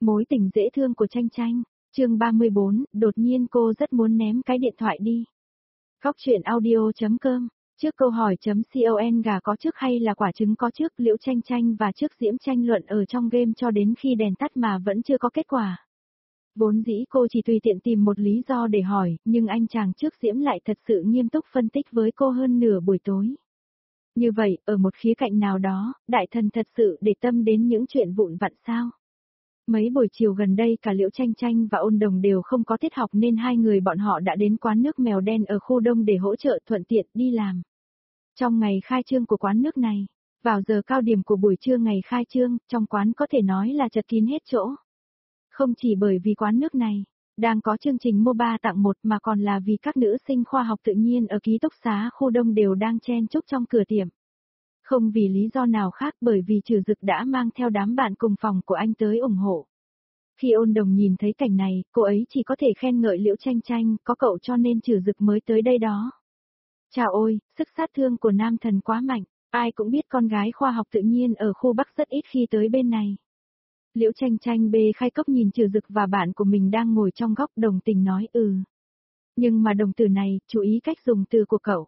Mối tình dễ thương của Tranh Tranh, chương 34, đột nhiên cô rất muốn ném cái điện thoại đi. Góc truyện audio.com, trước câu hỏi.com gà có trước hay là quả trứng có trước, Liễu Tranh Tranh và Trước Diễm tranh luận ở trong game cho đến khi đèn tắt mà vẫn chưa có kết quả. Vốn dĩ cô chỉ tùy tiện tìm một lý do để hỏi, nhưng anh chàng Trước Diễm lại thật sự nghiêm túc phân tích với cô hơn nửa buổi tối. Như vậy, ở một khía cạnh nào đó, đại thần thật sự để tâm đến những chuyện vụn vặt sao? Mấy buổi chiều gần đây cả Liễu Tranh Tranh và Ôn Đồng đều không có tiết học nên hai người bọn họ đã đến quán nước Mèo Đen ở khu Đông để hỗ trợ thuận tiện đi làm. Trong ngày khai trương của quán nước này, vào giờ cao điểm của buổi trưa ngày khai trương, trong quán có thể nói là chật kín hết chỗ. Không chỉ bởi vì quán nước này đang có chương trình mua 3 tặng 1 mà còn là vì các nữ sinh khoa học tự nhiên ở ký túc xá khu Đông đều đang chen chúc trong cửa tiệm. Không vì lý do nào khác bởi vì Trừ Dực đã mang theo đám bạn cùng phòng của anh tới ủng hộ. Khi Ôn Đồng nhìn thấy cảnh này, cô ấy chỉ có thể khen ngợi Liễu Tranh Tranh, có cậu cho nên Trừ Dực mới tới đây đó. Chào ôi, sức sát thương của nam thần quá mạnh, ai cũng biết con gái khoa học tự nhiên ở khu Bắc rất ít khi tới bên này. Liễu Tranh Tranh bê khai cốc nhìn Trừ Dực và bạn của mình đang ngồi trong góc đồng tình nói Nhưng mà đồng từ này, chú ý cách dùng từ của cậu.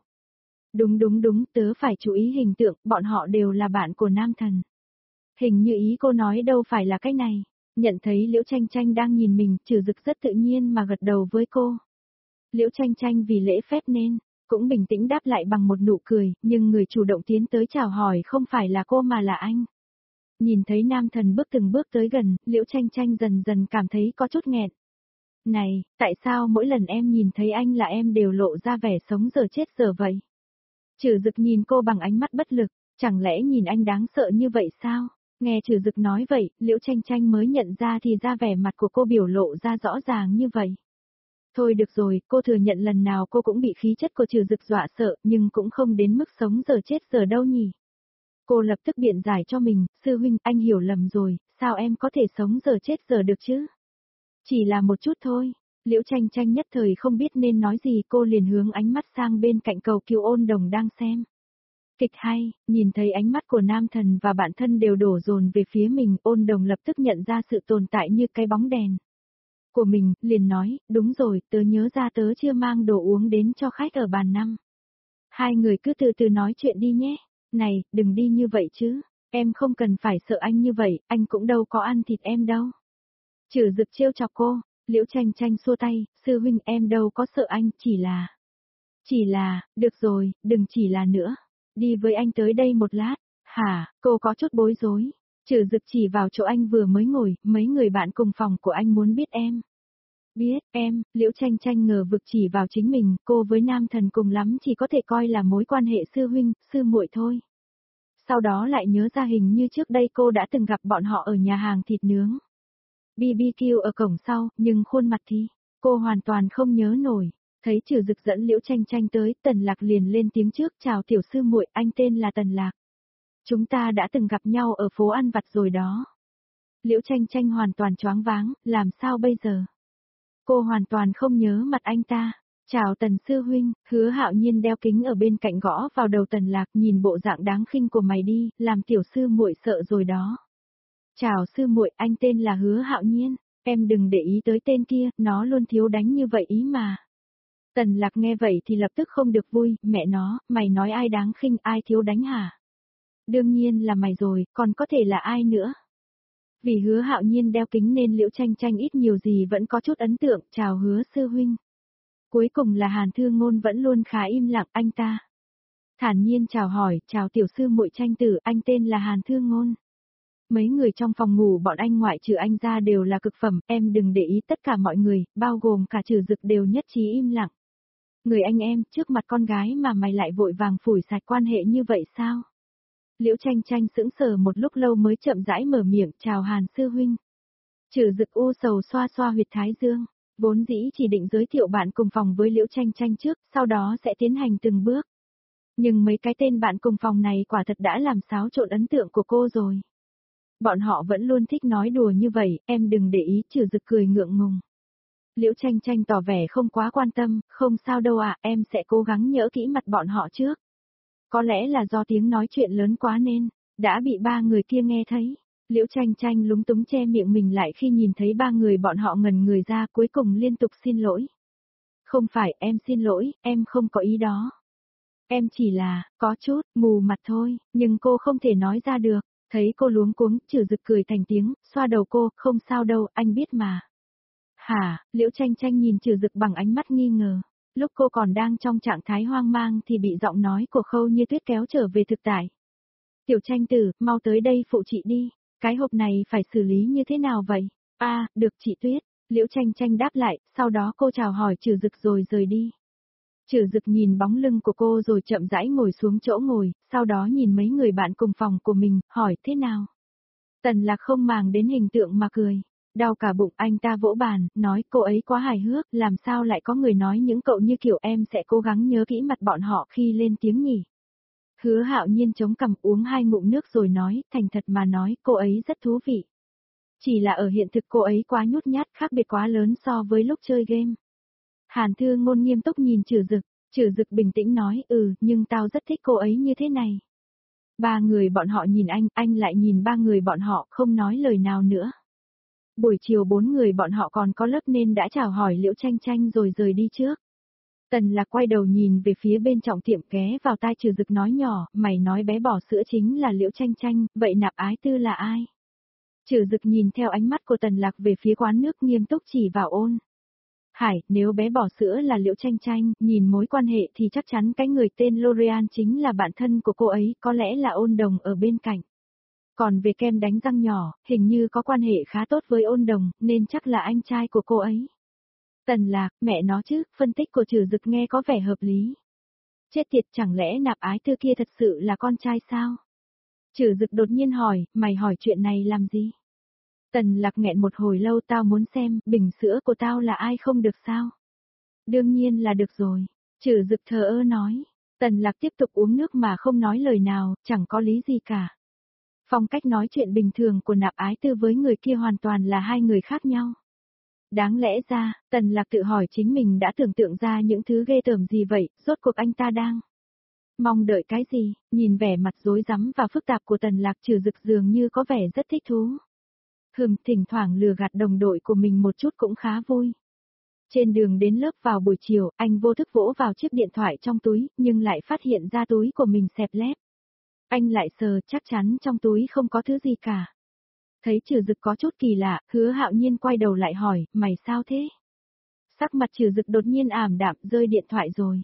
Đúng, tớ phải chú ý hình tượng, bọn họ đều là bạn của nam thần. Hình như ý cô nói đâu phải là cái này. Nhận thấy Liễu Tranh Tranh đang nhìn mình, Trừ Dực rất tự nhiên mà gật đầu với cô. Liễu Tranh Tranh vì lễ phép nên cũng bình tĩnh đáp lại bằng một nụ cười, nhưng người chủ động tiến tới chào hỏi không phải là cô mà là anh. Nhìn thấy nam thần bước từng bước tới gần, Liễu Tranh Tranh dần dần cảm thấy có chút nghẹn. Này, tại sao mỗi lần em nhìn thấy anh là em đều lộ ra vẻ sống giờ chết giờ vậy? Trừ Dực nhìn cô bằng ánh mắt bất lực, chẳng lẽ nhìn anh đáng sợ như vậy sao? Nghe Trừ Dực nói vậy, Liễu Tranh Tranh mới nhận ra thì ra vẻ mặt của cô biểu lộ ra rõ ràng như vậy. Thôi được rồi, cô thừa nhận lần nào cô cũng bị khí chất của Trừ Dực dọa sợ, nhưng cũng không đến mức sống giờ chết giờ đâu nhỉ. Cô lập tức biện giải cho mình, sư huynh, anh hiểu lầm rồi, sao em có thể sống giờ chết giờ được chứ? Chỉ là một chút thôi. Liễu Tranh Tranh nhất thời không biết nên nói gì, cô liền hướng ánh mắt sang bên cạnh cầu cứu Ôn Đồng đang xem kịch hay, nhìn thấy ánh mắt của nam thần và bạn thân đều đổ dồn về phía mình, Ôn Đồng lập tức nhận ra sự tồn tại như cái bóng đèn của mình, liền nói, đúng rồi, tớ nhớ ra tớ chưa mang đồ uống đến cho khách ở bàn 5. Hai người cứ từ từ nói chuyện đi nhé. Này, đừng đi như vậy chứ, em không cần phải sợ anh như vậy, anh cũng đâu có ăn thịt em đâu. Trừ Dực trêu chọc cô, Liễu Tranh Tranh xua tay, sư huynh em đâu có sợ anh, chỉ là, được rồi, đừng chỉ là nữa. Đi với anh tới đây một lát. Hả, cô có chút bối rối. Trừ Dực chỉ vào chỗ anh vừa mới ngồi, mấy người bạn cùng phòng của anh muốn biết em. Biết, em, Liễu Tranh Tranh ngờ vực chỉ vào chính mình, cô với nam thần cùng lắm chỉ có thể coi là mối quan hệ sư huynh, sư muội thôi. Sau đó lại nhớ ra hình như trước đây cô đã từng gặp bọn họ ở nhà hàng thịt nướng BBQ ở cổng sau, nhưng khuôn mặt thì, cô hoàn toàn không nhớ nổi. Thấy Trừ Dực dẫn Liễu Tranh Tranh tới, Tần Lạc liền lên tiếng trước, chào tiểu sư muội, anh tên là Tần Lạc. Chúng ta đã từng gặp nhau ở phố ăn vặt rồi đó. Liễu Tranh Tranh hoàn toàn choáng váng, làm sao bây giờ? Cô hoàn toàn không nhớ mặt anh ta. Chào Tần sư huynh, Hứa Hạo Nhiên đeo kính ở bên cạnh gõ vào đầu Tần Lạc, nhìn bộ dạng đáng khinh của mày đi, làm tiểu sư muội sợ rồi đó. Chào sư muội, anh tên là Hứa Hạo Nhiên, em đừng để ý tới tên kia, nó luôn thiếu đánh như vậy ý mà. Tần Lạc nghe vậy thì lập tức không được vui, mẹ nó, mày nói ai đáng khinh, ai thiếu đánh hả? Đương nhiên là mày rồi, còn có thể là ai nữa? Vì Hứa Hạo Nhiên đeo kính nên Liễu Tranh Tranh ít nhiều gì vẫn có chút ấn tượng, chào Hứa sư huynh. Cuối cùng là Hàn Thư Ngôn vẫn luôn khá im lặng, anh ta thản nhiên chào hỏi, chào tiểu sư muội Tranh tử, anh tên là Hàn Thư Ngôn. Mấy người trong phòng ngủ bọn anh ngoại trừ anh ra đều là cực phẩm, em đừng để ý, tất cả mọi người, bao gồm cả Trừ Dực đều nhất trí im lặng. Người anh em, trước mặt con gái mà mày lại vội vàng phủi sạch quan hệ như vậy sao? Liễu Tranh Tranh sững sờ một lúc lâu mới chậm rãi mở miệng, chào Hàn sư huynh. Trừ Dực u sầu xoa xoa huyệt thái dương, vốn dĩ chỉ định giới thiệu bạn cùng phòng với Liễu Tranh Tranh trước, sau đó sẽ tiến hành từng bước. Nhưng mấy cái tên bạn cùng phòng này quả thật đã làm xáo trộn ấn tượng của cô rồi. Bọn họ vẫn luôn thích nói đùa như vậy, em đừng để ý, Trừ Dực cười ngượng ngùng. Liễu Tranh Tranh tỏ vẻ không quá quan tâm, không sao đâu ạ, em sẽ cố gắng nhớ kỹ mặt bọn họ trước. Có lẽ là do tiếng nói chuyện lớn quá nên đã bị ba người kia nghe thấy. Liễu Tranh Tranh lúng túng che miệng mình lại khi nhìn thấy ba người bọn họ ngẩn người ra cuối cùng liên tục xin lỗi. Không phải, em xin lỗi, em không có ý đó. Em chỉ là, có chút, mù mặt thôi, nhưng cô không thể nói ra được. Thấy cô luống cuống, Trử Dực cười thành tiếng, xoa đầu cô, không sao đâu, anh biết mà. Hả, Liễu Tranh Tranh nhìn Trử Dực bằng ánh mắt nghi ngờ. Lúc cô còn đang trong trạng thái hoang mang thì bị giọng nói của Khâu Như Tuyết kéo trở về thực tại. Tiểu Tranh tử, mau tới đây phụ chị đi. Cái hộp này phải xử lý như thế nào vậy? Được chị Tuyết. Liễu Tranh Tranh đáp lại, sau đó cô chào hỏi Trử Dực rồi rời đi. Trử Dực nhìn bóng lưng của cô rồi chậm rãi ngồi xuống chỗ ngồi, sau đó nhìn mấy người bạn cùng phòng của mình, hỏi thế nào? Tần Lạc không màng đến hình tượng mà cười. Đau cả bụng, anh ta vỗ bàn, nói cô ấy quá hài hước, làm sao lại có người nói những cậu như kiểu em sẽ cố gắng nhớ kỹ mặt bọn họ khi lên tiếng nhỉ? Hứa Hạo Nhiên chống cằm uống 2 ngụm nước rồi nói, thành thật mà nói, cô ấy rất thú vị. Chỉ là ở hiện thực cô ấy quá nhút nhát, khác biệt quá lớn so với lúc chơi game. Hàn Thư Ngôn nghiêm túc nhìn Trử Dực bình tĩnh nói, nhưng tao rất thích cô ấy như thế này. Ba người bọn họ nhìn anh lại nhìn ba người bọn họ, không nói lời nào nữa. Buổi chiều 4 người bọn họ còn có lớp nên đã chào hỏi Liễu Tranh Tranh rồi rời đi trước. Tần Lạc quay đầu nhìn về phía bên trọng tiệm ghé vào tai Trử Dực nói nhỏ, mày nói bé bò sữa chính là Liễu Tranh Tranh, vậy Nạp Ái Tư là ai? Trử Dực nhìn theo ánh mắt của Tần Lạc về phía quán nước nghiêm túc chỉ vào Ôn Hải, nếu bé bò sữa là Liễu Tranh Tranh, nhìn mối quan hệ thì chắc chắn cái người tên L'Oreal chính là bạn thân của cô ấy, có lẽ là Ôn Đồng ở bên cạnh. Còn về kem đánh răng nhỏ, hình như có quan hệ khá tốt với Ôn Đồng, nên chắc là anh trai của cô ấy. Tần Lạc, mẹ nó chứ, phân tích của Trử Dực nghe có vẻ hợp lý. Chết tiệt, chẳng lẽ Nạp Ái Tư kia thật sự là con trai sao? Trử Dực đột nhiên hỏi, mày hỏi chuyện này làm gì? Tần Lạc nghẹn một hồi lâu, tao muốn xem, bình sữa của tao là ai không được sao? Đương nhiên là được rồi. Trử Dực thờ ơ nói. Tần Lạc tiếp tục uống nước mà không nói lời nào, chẳng có lý gì cả. Phong cách nói chuyện bình thường của Nạp Ái Tư với người kia hoàn toàn là hai người khác nhau. Đáng lẽ ra, Tần Lạc tự hỏi chính mình đã tưởng tượng ra những thứ ghê tởm gì vậy, rốt cuộc anh ta đang mong đợi cái gì, nhìn vẻ mặt rối rắm và phức tạp của Tần Lạc, Trử Dực dường như có vẻ rất thích thú. Thỉnh thoảng lừa gạt đồng đội của mình một chút cũng khá vui. Trên đường đến lớp vào buổi chiều, anh vô thức vỗ vào chiếc điện thoại trong túi, nhưng lại phát hiện ra túi của mình xẹp lép. Anh lại sờ, chắc chắn trong túi không có thứ gì cả. Thấy Trử Dực có chút kỳ lạ, Hứa Hạo Nhiên quay đầu lại hỏi, mày sao thế? Sắc mặt Trử Dực đột nhiên ảm đạm, rơi điện thoại rồi.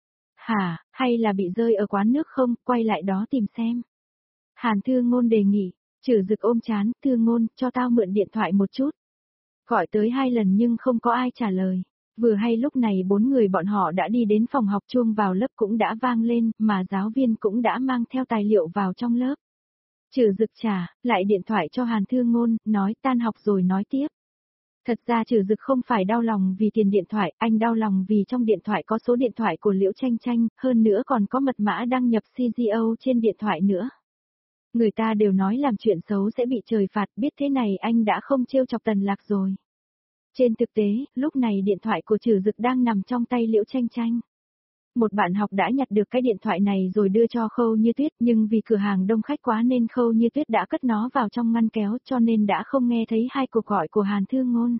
Hả, hay là bị rơi ở quán nước không, quay lại đó tìm xem. Hàn Thư Ngôn đề nghị, Trử Dực ôm chán, Thư Ngôn, cho tao mượn điện thoại một chút. Gọi tới 2 lần nhưng không có ai trả lời. Vừa hay lúc này 4 người bọn họ đã đi đến phòng học, chuông vào lớp cũng đã vang lên, mà giáo viên cũng đã mang theo tài liệu vào trong lớp. Trử Dực trả, lại điện thoại cho Hàn Thư Ngôn, nói tan học rồi nói tiếp. Thật ra Trử Dực không phải đau lòng vì tiền điện thoại, anh đau lòng vì trong điện thoại có số điện thoại của Liễu Tranh Tranh, hơn nữa còn có mật mã đăng nhập CGO trên điện thoại nữa. Người ta đều nói làm chuyện xấu sẽ bị trời phạt, biết thế này anh đã không trêu chọc Tần Lạc rồi. Trên thực tế, lúc này điện thoại của Trử Dực đang nằm trong tay Liễu Tranh Tranh. Một bạn học đã nhặt được cái điện thoại này rồi đưa cho Khâu Như Tuyết, nhưng vì cửa hàng đông khách quá nên Khâu Như Tuyết đã cất nó vào trong ngăn kéo, cho nên đã không nghe thấy 2 cuộc gọi của Hàn Thư Ngôn.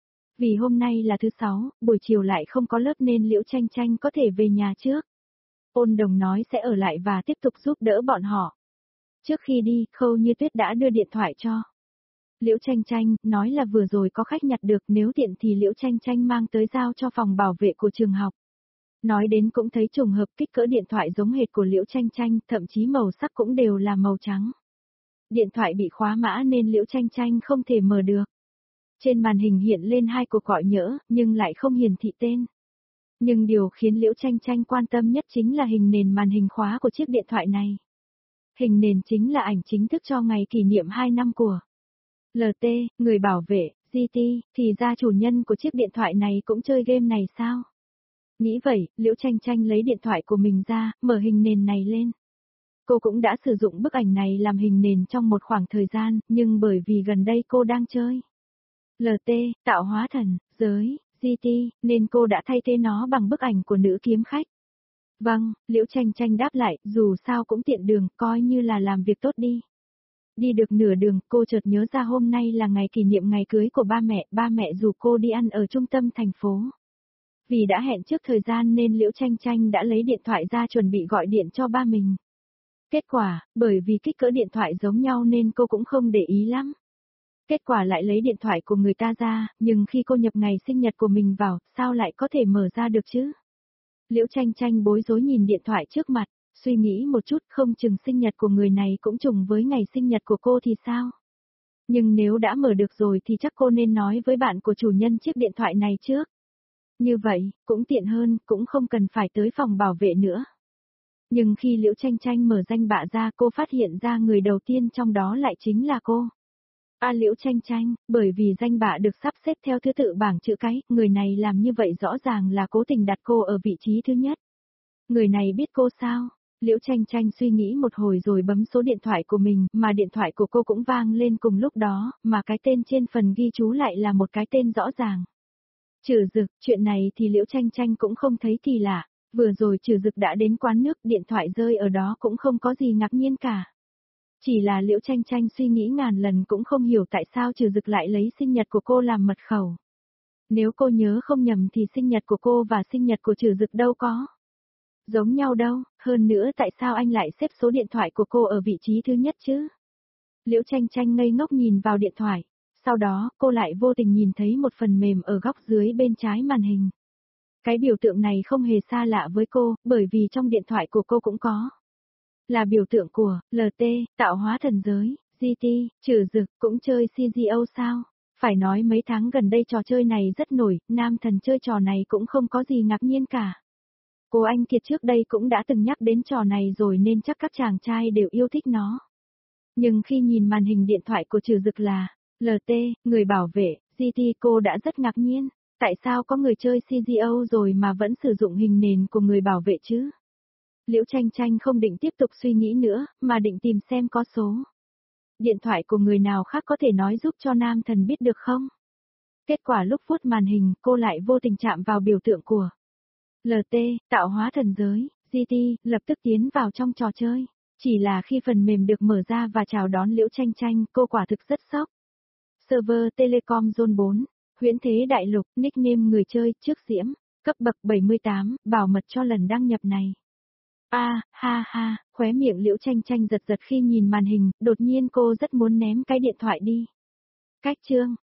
Vì hôm nay là thứ 6, buổi chiều lại không có lớp nên Liễu Tranh Tranh có thể về nhà trước. Ôn Đồng nói sẽ ở lại và tiếp tục giúp đỡ bọn họ. Trước khi đi, Khâu Như Tuyết đã đưa điện thoại cho Liễu Tranh Tranh, nói là vừa rồi có khách nhặt được, nếu tiện thì Liễu Tranh Tranh mang tới giao cho phòng bảo vệ của trường học. Nói đến cũng thấy trùng hợp, kích cỡ điện thoại giống hệt của Liễu Tranh Tranh, thậm chí màu sắc cũng đều là màu trắng. Điện thoại bị khóa mã nên Liễu Tranh Tranh không thể mở được. Trên màn hình hiện lên 2 cuộc gọi nhỡ, nhưng lại không hiển thị tên. Nhưng điều khiến Liễu Tranh Tranh quan tâm nhất chính là hình nền màn hình khóa của chiếc điện thoại này. Hình nền chính là ảnh chính thức cho ngày kỷ niệm 2 năm của LT, người bảo vệ, GT, thì ra chủ nhân của chiếc điện thoại này cũng chơi game này sao? Nghĩ vậy, Liễu Tranh Tranh lấy điện thoại của mình ra, mở hình nền này lên. Cô cũng đã sử dụng bức ảnh này làm hình nền trong một khoảng thời gian, nhưng bởi vì gần đây cô đang chơi LT, tạo hóa thần, giới, GT, nên cô đã thay thế nó bằng bức ảnh của nữ kiếm khách. Vâng, Liễu Tranh Tranh đáp lại, dù sao cũng tiện đường, coi như là làm việc tốt đi. Đi được nửa đường, cô chợt nhớ ra hôm nay là ngày kỷ niệm ngày cưới của ba mẹ rủ cô đi ăn ở trung tâm thành phố. Vì đã hẹn trước thời gian nên Liễu Chanh Chanh đã lấy điện thoại ra chuẩn bị gọi điện cho ba mình. Kết quả, bởi vì kích cỡ điện thoại giống nhau nên cô cũng không để ý lắm. Kết quả lại lấy điện thoại của người ta ra, nhưng khi cô nhập ngày sinh nhật của mình vào, sao lại có thể mở ra được chứ? Liễu Chanh Chanh bối rối nhìn điện thoại trước mặt, suy nghĩ một chút không chừng sinh nhật của người này cũng trùng với ngày sinh nhật của cô thì sao? Nhưng nếu đã mở được rồi thì chắc cô nên nói với bạn của chủ nhân chiếc điện thoại này trước. Như vậy, cũng tiện hơn, cũng không cần phải tới phòng bảo vệ nữa. Nhưng khi Liễu Chanh Chanh mở danh bạ ra cô phát hiện ra người đầu tiên trong đó lại chính là cô. Liễu Chanh Chanh, bởi vì danh bạ được sắp xếp theo thứ tự bảng chữ cái, người này làm như vậy rõ ràng là cố tình đặt cô ở vị trí thứ nhất. Người này biết cô sao? Liễu Chanh Chanh suy nghĩ một hồi rồi bấm số điện thoại của mình, mà điện thoại của cô cũng vang lên cùng lúc đó, mà cái tên trên phần ghi chú lại là một cái tên rõ ràng. Trừ Dực, chuyện này thì Liễu Chanh Chanh cũng không thấy kỳ lạ, vừa rồi Trừ Dực đã đến quán nước, điện thoại rơi ở đó cũng không có gì ngạc nhiên cả. Chỉ là Liễu Chanh Chanh suy nghĩ ngàn lần cũng không hiểu tại sao Trừ Dực lại lấy sinh nhật của cô làm mật khẩu. Nếu cô nhớ không nhầm thì sinh nhật của cô và sinh nhật của Trừ Dực đâu có giống nhau đâu, hơn nữa tại sao anh lại xếp số điện thoại của cô ở vị trí thứ nhất chứ? Liễu Chanh Chanh ngây ngốc nhìn vào điện thoại, sau đó cô lại vô tình nhìn thấy một phần mềm ở góc dưới bên trái màn hình. Cái biểu tượng này không hề xa lạ với cô, bởi vì trong điện thoại của cô cũng có. Là biểu tượng của LT, tạo hóa thần giới, GT, Trừ Dực, cũng chơi CGO sao? Phải nói mấy tháng gần đây trò chơi này rất nổi, nam thần chơi trò này cũng không có gì ngạc nhiên cả. Cô Anh Kiệt trước đây cũng đã từng nhắc đến trò này rồi nên chắc các chàng trai đều yêu thích nó. Nhưng khi nhìn màn hình điện thoại của Trừ Dực là LT, người bảo vệ, GT cô đã rất ngạc nhiên. Tại sao có người chơi CGO rồi mà vẫn sử dụng hình nền của người bảo vệ chứ? Liễu Chanh Chanh không định tiếp tục suy nghĩ nữa, mà định tìm xem có số điện thoại của người nào khác có thể nói giúp cho nam thần biết được không? Kết quả lúc vuốt màn hình, cô lại vô tình chạm vào biểu tượng của LT, tạo hóa thần giới, GT, lập tức tiến vào trong trò chơi. Chỉ là khi phần mềm được mở ra và chào đón Liễu Chanh Chanh, cô quả thực rất sốc. Server Telecom Zone 4, Huyễn Thế Đại Lục, nickname người chơi, trước Diễm, cấp bậc 78, bảo mật cho lần đăng nhập này. Ha ha, khóe miệng Liễu Chanh Chanh giật giật khi nhìn màn hình, đột nhiên cô rất muốn ném cái điện thoại đi. Cách chương